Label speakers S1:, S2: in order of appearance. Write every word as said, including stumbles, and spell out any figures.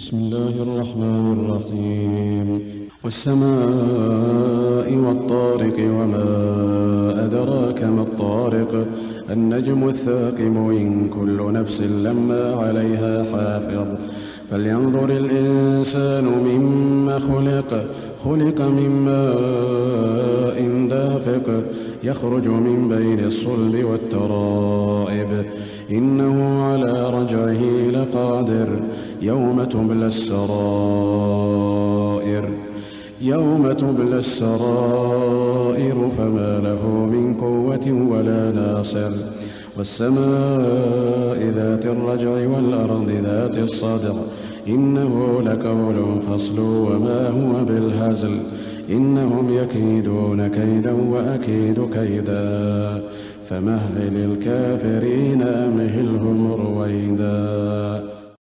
S1: بسم الله الرحمن الرحيم والسماء والطارق وما أدراك ما الطارق النجم الثاقب إن كل نفس لما عليها حافظ فلينظر الإنسان مما خلق خلق من ماء دافق يخرج من بين الصلب والترائب إنه على رجعه لقادر يوم تبلى السرائر يوم تبلى السرائر فما له من قوة ولا ناصر والسماء ذات الرجع والأرض ذات الصدع إنه لقول فصل وما هو بالهزل إنهم يكيدون كيدا وأكيد كيدا فمهل الكافرين أمهلهم رويدا.